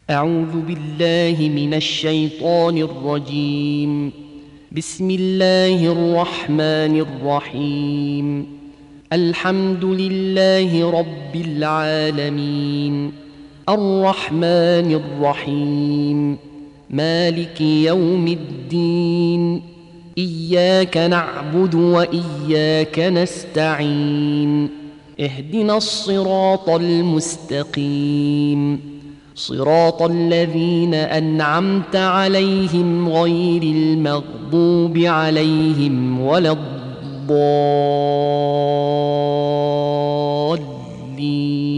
أعوذ بالله من الشيطان الرجيم. بسم الله الرحمن الرحيم. الحمد لله رب العالمين، الرحمن الرحيم، مالك يوم الدين، إياك نعبد وإياك نستعين، اهدنا الصراط المستقيم، صراط الذين أنعمت عليهم غير المغضوب عليهم ولا الضالين.